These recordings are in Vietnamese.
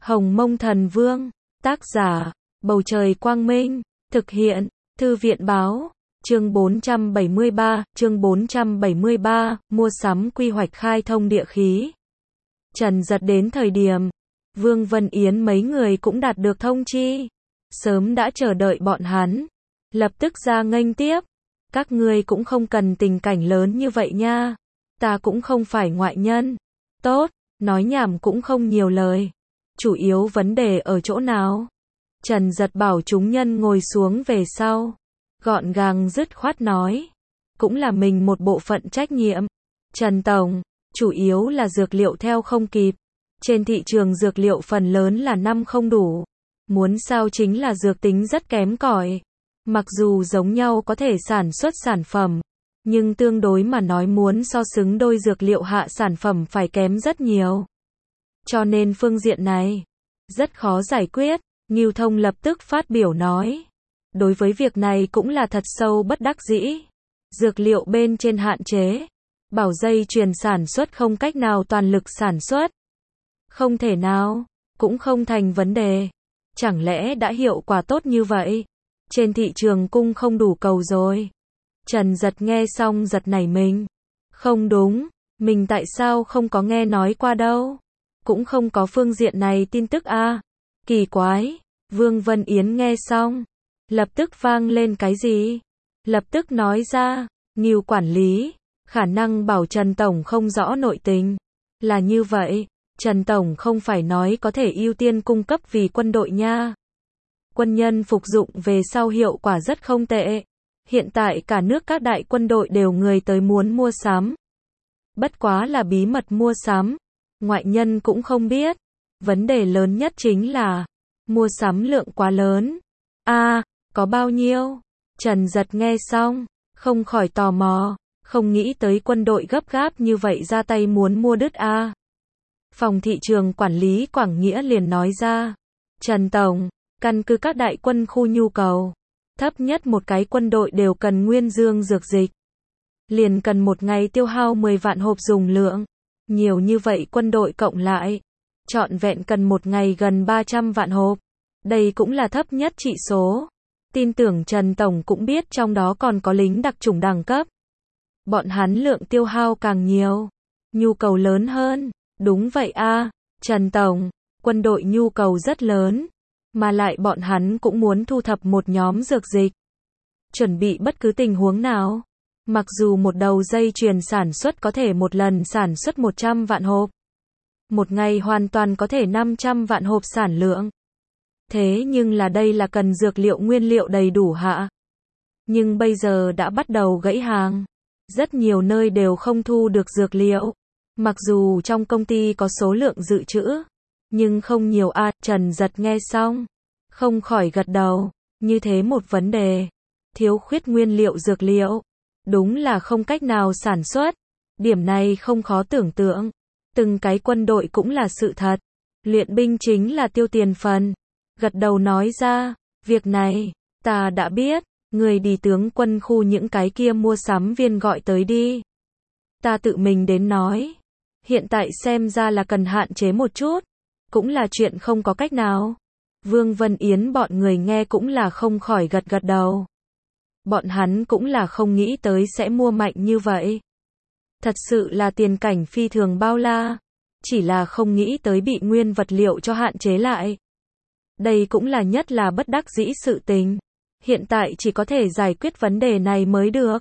Hồng Mông Thần Vương, tác giả, Bầu Trời Quang Minh, thực hiện, Thư viện Báo, chương 473, mua sắm quy hoạch khai thông địa khí. Trần Dật đến thời điểm, Vương Vân Yến mấy người cũng đạt được thông chi, sớm đã chờ đợi bọn hắn, lập tức ra nghênh tiếp. Các ngươi cũng không cần tình cảnh lớn như vậy nha, ta cũng không phải ngoại nhân. Tốt, nói nhảm cũng không nhiều lời. Chủ yếu vấn đề ở chỗ nào? Trần Dật bảo chúng nhân ngồi xuống về sau, gọn gàng dứt khoát nói, cũng là mình một bộ phận trách nhiệm. Trần Tổng, chủ yếu là dược liệu theo không kịp. Trên thị trường dược liệu phần lớn là năm không đủ. Muốn sao chính là dược tính rất kém cỏi. Mặc dù giống nhau có thể sản xuất sản phẩm, nhưng tương đối mà nói muốn so xứng đôi dược liệu hạ sản phẩm phải kém rất nhiều. Cho nên phương diện này, rất khó giải quyết. Ngưu Thông lập tức phát biểu nói, đối với việc này cũng là thật sâu bất đắc dĩ. Dược liệu bên trên hạn chế, bảo dây chuyền sản xuất không cách nào toàn lực sản xuất. Không thể nào, cũng không thành vấn đề. Chẳng lẽ đã hiệu quả tốt như vậy? Trên thị trường cung không đủ cầu rồi. Trần Dật nghe xong giật nảy mình. Không đúng, mình tại sao không có nghe nói qua đâu? Cũng không có phương diện này tin tức a. Kỳ quái. Vương Vân Yến nghe xong, lập tức vang lên cái gì? Lập tức nói ra, Ngưu quản lý, khả năng bảo Trần Tổng không rõ nội tình. Là như vậy, Trần Tổng không phải nói có thể ưu tiên cung cấp vì quân đội nha. Quân nhân phục dụng về sau hiệu quả rất không tệ. Hiện tại cả nước các đại quân đội đều người tới muốn mua sắm. Bất quá là bí mật mua sắm, ngoại nhân cũng không biết. Vấn đề lớn nhất chính là mua sắm lượng quá lớn. Có bao nhiêu? Trần Dật nghe xong, không khỏi tò mò, không nghĩ tới quân đội gấp gáp như vậy ra tay muốn mua đứt Phòng thị trường quản lý Quảng Nghĩa liền nói ra, Trần Tổng, căn cứ các đại quân khu nhu cầu, thấp nhất một cái quân đội đều cần nguyên dương dược dịch. Liền cần một ngày tiêu hao 10 vạn hộp dùng lượng. Nhiều như vậy quân đội cộng lại, trọn vẹn cần một ngày gần 300 vạn hộp. Đây cũng là thấp nhất trị số. Tin tưởng Trần Tổng cũng biết trong đó còn có lính đặc chủng đẳng cấp. Bọn hắn lượng tiêu hao càng nhiều, nhu cầu lớn hơn. Đúng vậy Trần Tổng, quân đội nhu cầu rất lớn, mà lại bọn hắn cũng muốn thu thập một nhóm dược dịch. Chuẩn bị bất cứ tình huống nào. Mặc dù một đầu dây chuyền sản xuất có thể một lần sản xuất 100 vạn hộp. Một ngày hoàn toàn có thể 500 vạn hộp sản lượng. Thế nhưng là đây là cần dược liệu nguyên liệu đầy đủ hạ. Nhưng bây giờ đã bắt đầu gãy hàng. Rất nhiều nơi đều không thu được dược liệu. Mặc dù trong công ty có số lượng dự trữ, nhưng không nhiều Trần Dật nghe xong, không khỏi gật đầu. Như thế một vấn đề, thiếu khuyết nguyên liệu dược liệu, đúng là không cách nào sản xuất. Điểm này không khó tưởng tượng. Từng cái quân đội cũng là sự thật. Luyện binh chính là tiêu tiền phần. Gật đầu nói ra, việc này, ta đã biết, người đi tướng quân khu những cái kia mua sắm viên gọi tới đi. Ta tự mình đến nói. Hiện tại xem ra là cần hạn chế một chút. Cũng là chuyện không có cách nào. Vương Vân Yến bọn người nghe cũng là không khỏi gật gật đầu. Bọn hắn cũng là không nghĩ tới sẽ mua mạnh như vậy. Thật sự là tiền cảnh phi thường bao la. Chỉ là không nghĩ tới bị nguyên vật liệu cho hạn chế lại. Đây cũng là nhất là bất đắc dĩ sự tình. Hiện tại chỉ có thể giải quyết vấn đề này mới được.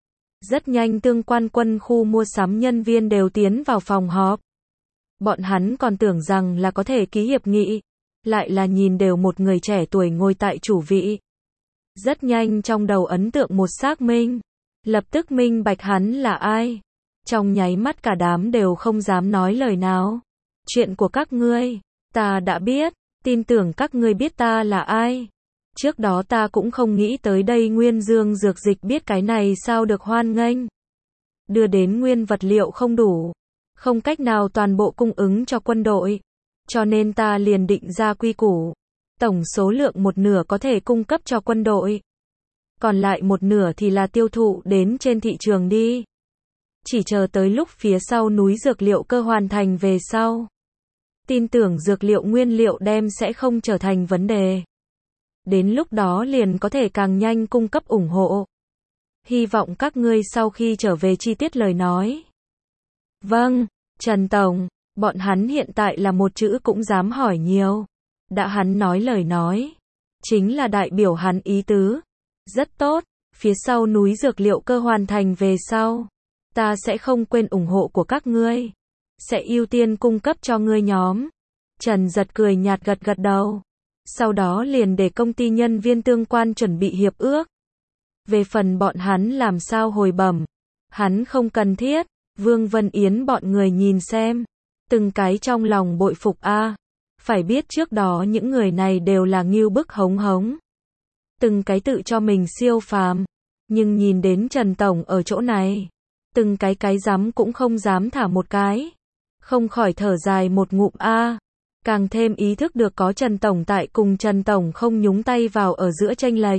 Rất nhanh tương quan quân khu mua sắm nhân viên đều tiến vào phòng họp. Bọn hắn còn tưởng rằng là có thể ký hiệp nghị. Lại là nhìn đều một người trẻ tuổi ngồi tại chủ vị. Rất nhanh trong đầu ấn tượng một xác minh. Lập tức minh bạch hắn là ai. Trong nháy mắt cả đám đều không dám nói lời nào. Chuyện của các ngươi, ta đã biết. Tin tưởng các ngươi biết ta là ai. Trước đó ta cũng không nghĩ tới đây nguyên dương dược dịch biết cái này sao được hoan nghênh. Đưa đến nguyên vật liệu không đủ. Không cách nào toàn bộ cung ứng cho quân đội. Cho nên ta liền định ra quy củ. Tổng số lượng một nửa có thể cung cấp cho quân đội. Còn lại một nửa thì là tiêu thụ đến trên thị trường đi. Chỉ chờ tới lúc phía sau núi dược liệu cơ hoàn thành về sau. tin tưởng dược liệu nguyên liệu đem sẽ không trở thành vấn đề. Đến lúc đó liền có thể càng nhanh cung cấp ủng hộ. Hy vọng các ngươi sau khi trở về chi tiết lời nói. Vâng, Trần Tổng, bọn hắn hiện tại là một chữ cũng dám hỏi nhiều. Đã hắn nói lời nói, chính là đại biểu hắn ý tứ. Rất tốt, phía sau núi dược liệu cơ hoàn thành về sau. Ta sẽ không quên ủng hộ của các ngươi. Sẽ ưu tiên cung cấp cho ngươi nhóm. Trần Giật cười nhạt gật gật đầu. Sau đó liền để công ty nhân viên tương quan chuẩn bị hiệp ước. Về phần bọn hắn làm sao hồi bẩm, hắn không cần thiết. Vương Vân Yến bọn người nhìn xem, từng cái trong lòng bội phục a. Phải biết trước đó những người này đều là ngưu bức hống hống. Từng cái tự cho mình siêu phàm, nhưng nhìn đến Trần Tổng ở chỗ này, từng cái dám cũng không dám thả một cái. Không khỏi thở dài một ngụm a. Càng thêm ý thức được có Trần Tổng tại cùng Trần Tổng không nhúng tay vào ở giữa chênh lệch.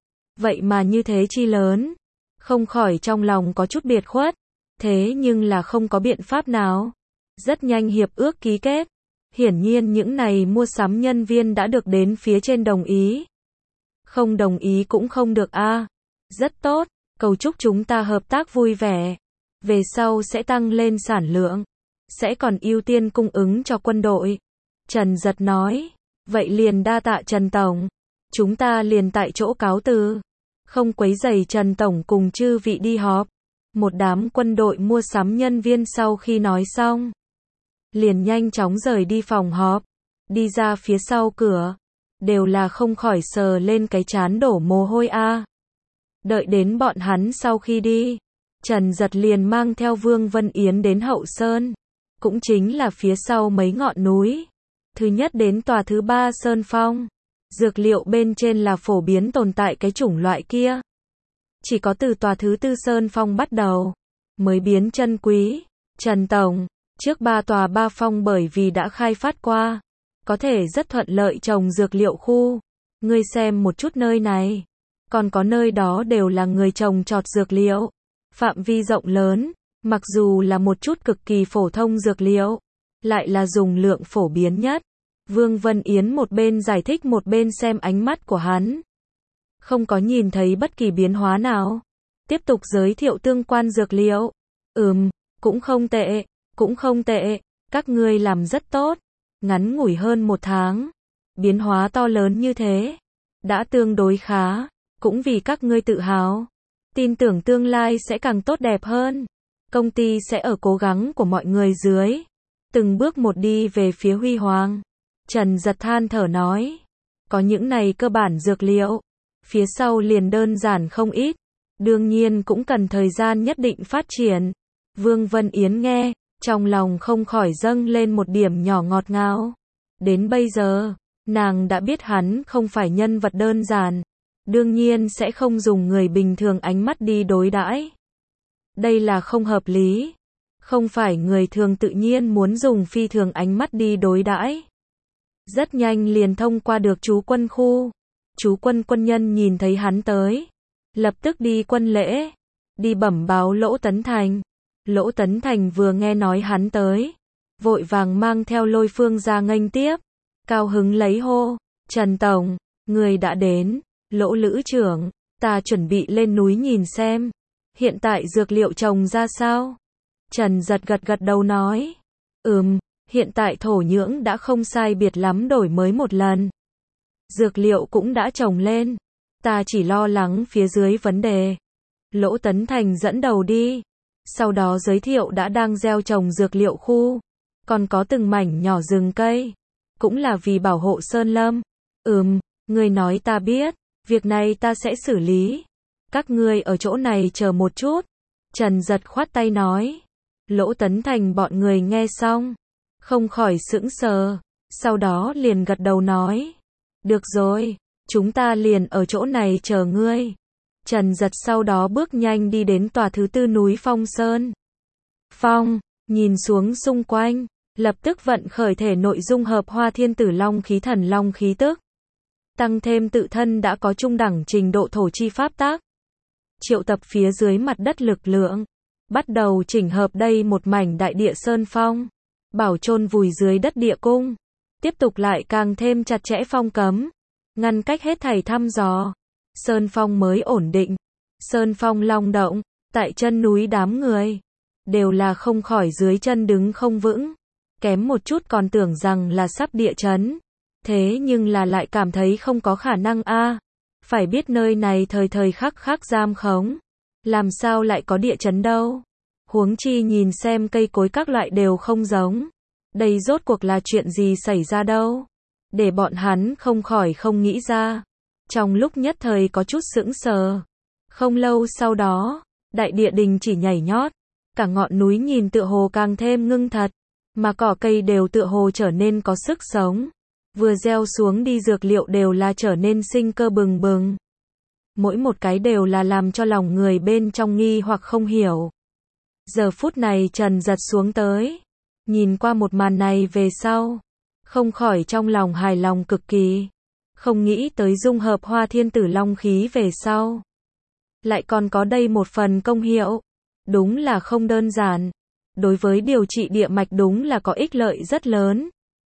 Vậy mà như thế chi lớn, không khỏi trong lòng có chút biệt khuất. Thế nhưng là không có biện pháp nào. Rất nhanh hiệp ước ký kết. Hiển nhiên những này mua sắm nhân viên đã được đến phía trên đồng ý. Không đồng ý cũng không được a. Rất tốt, cầu chúc chúng ta hợp tác vui vẻ. Về sau sẽ tăng lên sản lượng. Sẽ còn ưu tiên cung ứng cho quân đội. Trần Giật nói. Vậy liền đa tạ Trần Tổng. Chúng ta liền tại chỗ cáo từ. Không quấy rầy Trần Tổng cùng chư vị đi họp. Một đám quân đội mua sắm nhân viên sau khi nói xong, liền nhanh chóng rời đi phòng họp. Đi ra phía sau cửa, đều là không khỏi sờ lên cái trán đổ mồ hôi a. Đợi đến bọn hắn sau khi đi, Trần Giật liền mang theo Vương Vân Yến đến Hậu Sơn, cũng chính là phía sau mấy ngọn núi. Thứ nhất đến tòa thứ 3 Sơn Phong. Dược liệu bên trên là phổ biến tồn tại cái chủng loại kia. Chỉ có từ tòa thứ 4 Sơn Phong bắt đầu, mới biến chân quý. Trần Tổng, trước 3 tòa 3 phong bởi vì đã khai phát qua, có thể rất thuận lợi trồng dược liệu khu. Ngươi xem một chút nơi này, còn có nơi đó đều là người trồng trọt dược liệu. Phạm vi rộng lớn, mặc dù là một chút cực kỳ phổ thông dược liệu, lại là dùng lượng phổ biến nhất. Vương Vân Yến một bên giải thích một bên xem ánh mắt của hắn. Không có nhìn thấy bất kỳ biến hóa nào. Tiếp tục giới thiệu tương quan dược liệu. Cũng không tệ, cũng không tệ. Các ngươi làm rất tốt. Ngắn ngủi hơn 1 tháng. Biến hóa to lớn như thế. Đã tương đối khá. Cũng vì các ngươi tự hào. Tin tưởng tương lai sẽ càng tốt đẹp hơn. Công ty sẽ ở cố gắng của mọi người dưới. Từng bước một đi về phía huy hoàng. Trần Giật than thở nói. Có những này cơ bản dược liệu. Phía sau liền đơn giản không ít. Đương nhiên cũng cần thời gian nhất định phát triển. Vương Vân Yến nghe, trong lòng không khỏi dâng lên một điểm nhỏ ngọt ngào. Đến bây giờ, nàng đã biết hắn không phải nhân vật đơn giản. Đương nhiên sẽ không dùng người bình thường ánh mắt đi đối đãi. Đây là không hợp lý. Không phải người thường tự nhiên muốn dùng phi thường ánh mắt đi đối đãi. Rất nhanh liền thông qua được chú quân khu. Chú quân quân nhân nhìn thấy hắn tới, lập tức đi quân lễ, đi bẩm báo Lỗ Tấn Thành. Lỗ Tấn Thành vừa nghe nói hắn tới, vội vàng mang theo Lôi Phương ra nghênh tiếp, cao hứng lấy hô, Trần Tổng, người đã đến. Lỗ Lữ trưởng, ta chuẩn bị lên núi nhìn xem, hiện tại dược liệu trồng ra sao? Trần Giật gật gật đầu nói, hiện tại thổ nhưỡng đã không sai biệt lắm đổi mới một lần. Dược liệu cũng đã trồng lên, ta chỉ lo lắng phía dưới vấn đề. Lỗ Tấn Thành dẫn đầu đi, sau đó giới thiệu đã đang gieo trồng dược liệu khu, còn có từng mảnh nhỏ rừng cây, cũng là vì bảo hộ sơn lâm. Người nói ta biết, việc này ta sẽ xử lý. Các ngươi ở chỗ này chờ một chút. Trần Giật khoát tay nói. Lỗ Tấn Thành bọn người nghe xong, không khỏi sững sờ, sau đó liền gật đầu nói. Được rồi, chúng ta liền ở chỗ này chờ ngươi. Trần Giật sau đó bước nhanh đi đến tòa thứ 4 núi Phong Sơn. Nhìn xuống xung quanh, lập tức vận khởi thể nội dung hợp Hoa Thiên Tử Long khí thần long khí tức. Tăng thêm tự thân đã có trung đẳng trình độ thổ chi pháp tác. Triệu tập phía dưới mặt đất lực lượng. Bắt đầu chỉnh hợp đây một mảnh đại địa sơn phong. bảo chôn vùi dưới đất địa cung. Tiếp tục lại càng thêm chặt chẽ phong cấm, ngăn cách hết thảy thăm dò. Sơn phong mới ổn định. Sơn phong long động, tại chân núi đám người đều là không khỏi dưới chân đứng không vững, kém một chút còn tưởng rằng là sắp địa chấn. Thế nhưng là lại cảm thấy không có khả năng a. Phải biết nơi này thời thời khắc khắc giam khống, làm sao lại có địa chấn đâu. Huống chi nhìn xem cây cối các loại đều không giống. Đây rốt cuộc là chuyện gì xảy ra đâu? Để bọn hắn không khỏi không nghĩ ra. Trong lúc nhất thời có chút sững sờ. Không lâu sau đó, đại địa đình chỉ nhảy nhót. Cả ngọn núi nhìn tựa hồ càng thêm ngưng thật. Mà cỏ cây đều tựa hồ trở nên có sức sống. Vừa gieo xuống đi dược liệu đều là trở nên sinh cơ bừng bừng. Mỗi một cái đều là làm cho lòng người bên trong nghi hoặc không hiểu. Giờ phút này Trần Giật xuống tới. Nhìn qua một màn này về sau. Không khỏi trong lòng hài lòng cực kỳ. Không nghĩ tới dung hợp Hoa Thiên Tử Long khí về sau. Lại còn có đây một phần công hiệu. Đúng là không đơn giản. Đối với điều trị địa mạch đúng là có ích lợi rất lớn.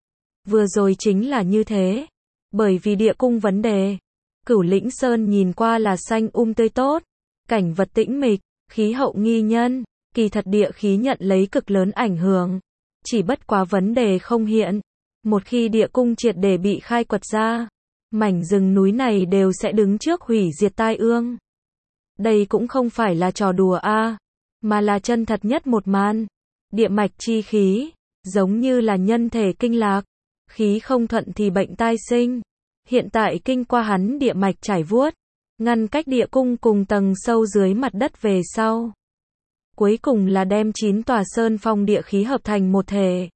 Vừa rồi chính là như thế. Bởi vì địa cung vấn đề. Cửu Lĩnh Sơn nhìn qua là xanh tươi tốt. Cảnh vật tĩnh mịch, khí hậu nghi nhân. Kỳ thật địa khí nhận lấy cực lớn ảnh hưởng. Chỉ bất quá vấn đề không hiện. Một khi địa cung triệt để bị khai quật ra, mảnh rừng núi này đều sẽ đứng trước hủy diệt tai ương. Đây cũng không phải là trò đùa a, mà là chân thật nhất một màn. Địa mạch chi khí, giống như là nhân thể kinh lạc. Khí không thuận thì bệnh tai sinh. Hiện tại kinh qua hắn địa mạch trải vuốt, ngăn cách địa cung cùng tầng sâu dưới mặt đất về sau. Cuối cùng là đem 9 tòa sơn phong địa khí hợp thành một thể.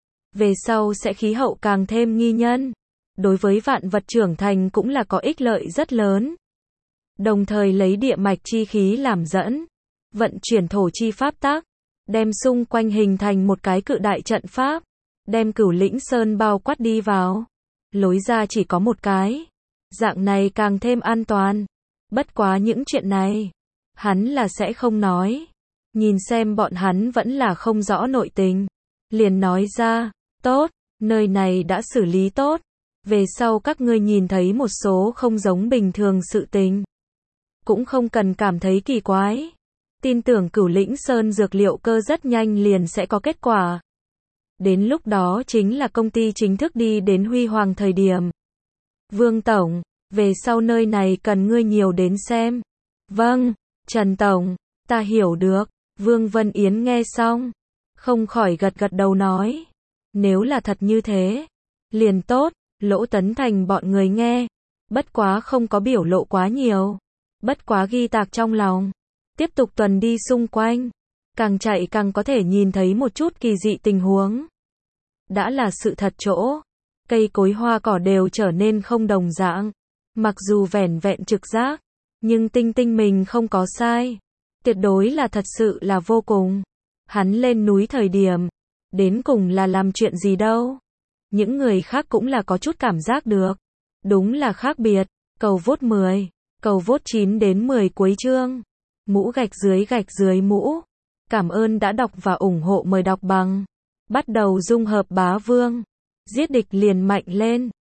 Về sau sẽ khí hậu càng thêm nghi nhân. Đối với vạn vật trưởng thành cũng là có ích lợi rất lớn. Đồng thời lấy địa mạch chi khí làm dẫn, vận chuyển thổ chi pháp tác, đem xung quanh hình thành một cái cự đại trận pháp, đem Cửu Lĩnh Sơn bao quát đi vào. Lối ra chỉ có một cái. Dạng này càng thêm an toàn. Bất quá những chuyện này, hắn là sẽ không nói. Nhìn xem bọn hắn vẫn là không rõ nội tình. Liền nói ra, tốt, nơi này đã xử lý tốt. Về sau các ngươi nhìn thấy một số không giống bình thường sự tình. Cũng không cần cảm thấy kỳ quái. Tin tưởng Cửu Lĩnh Sơn dược liệu cơ rất nhanh liền sẽ có kết quả. Đến lúc đó chính là công ty chính thức đi đến huy hoàng thời điểm. Vương Tổng, về sau nơi này cần ngươi nhiều đến xem. Vâng, Trần Tổng, ta hiểu được. Vương Vân Yến nghe xong, không khỏi gật gật đầu nói. Nếu là thật như thế, liền tốt. Lỗ Tấn Thành bọn người nghe. Bất quá không có biểu lộ quá nhiều. Bất quá ghi tạc trong lòng. Tiếp tục tuần đi xung quanh. Càng chạy càng có thể nhìn thấy một chút kỳ dị tình huống. Đã là sự thật chỗ. Cây cối hoa cỏ đều trở nên không đồng dạng. Mặc dù vẻn vẹn trực giác. Nhưng tinh tinh mình không có sai. Tuyệt đối là thật sự là vô cùng. Hắn lên núi thời điểm. Đến cùng là làm chuyện gì đâu. Những người khác cũng là có chút cảm giác được. Đúng là khác biệt. Cầu vote 10. Cầu vote 9 đến 10 cuối chương. Mũ gạch dưới mũ. Cảm ơn đã đọc và ủng hộ, mời đọc bằng. Bắt đầu dung hợp bá vương. Giết địch liền mạnh lên.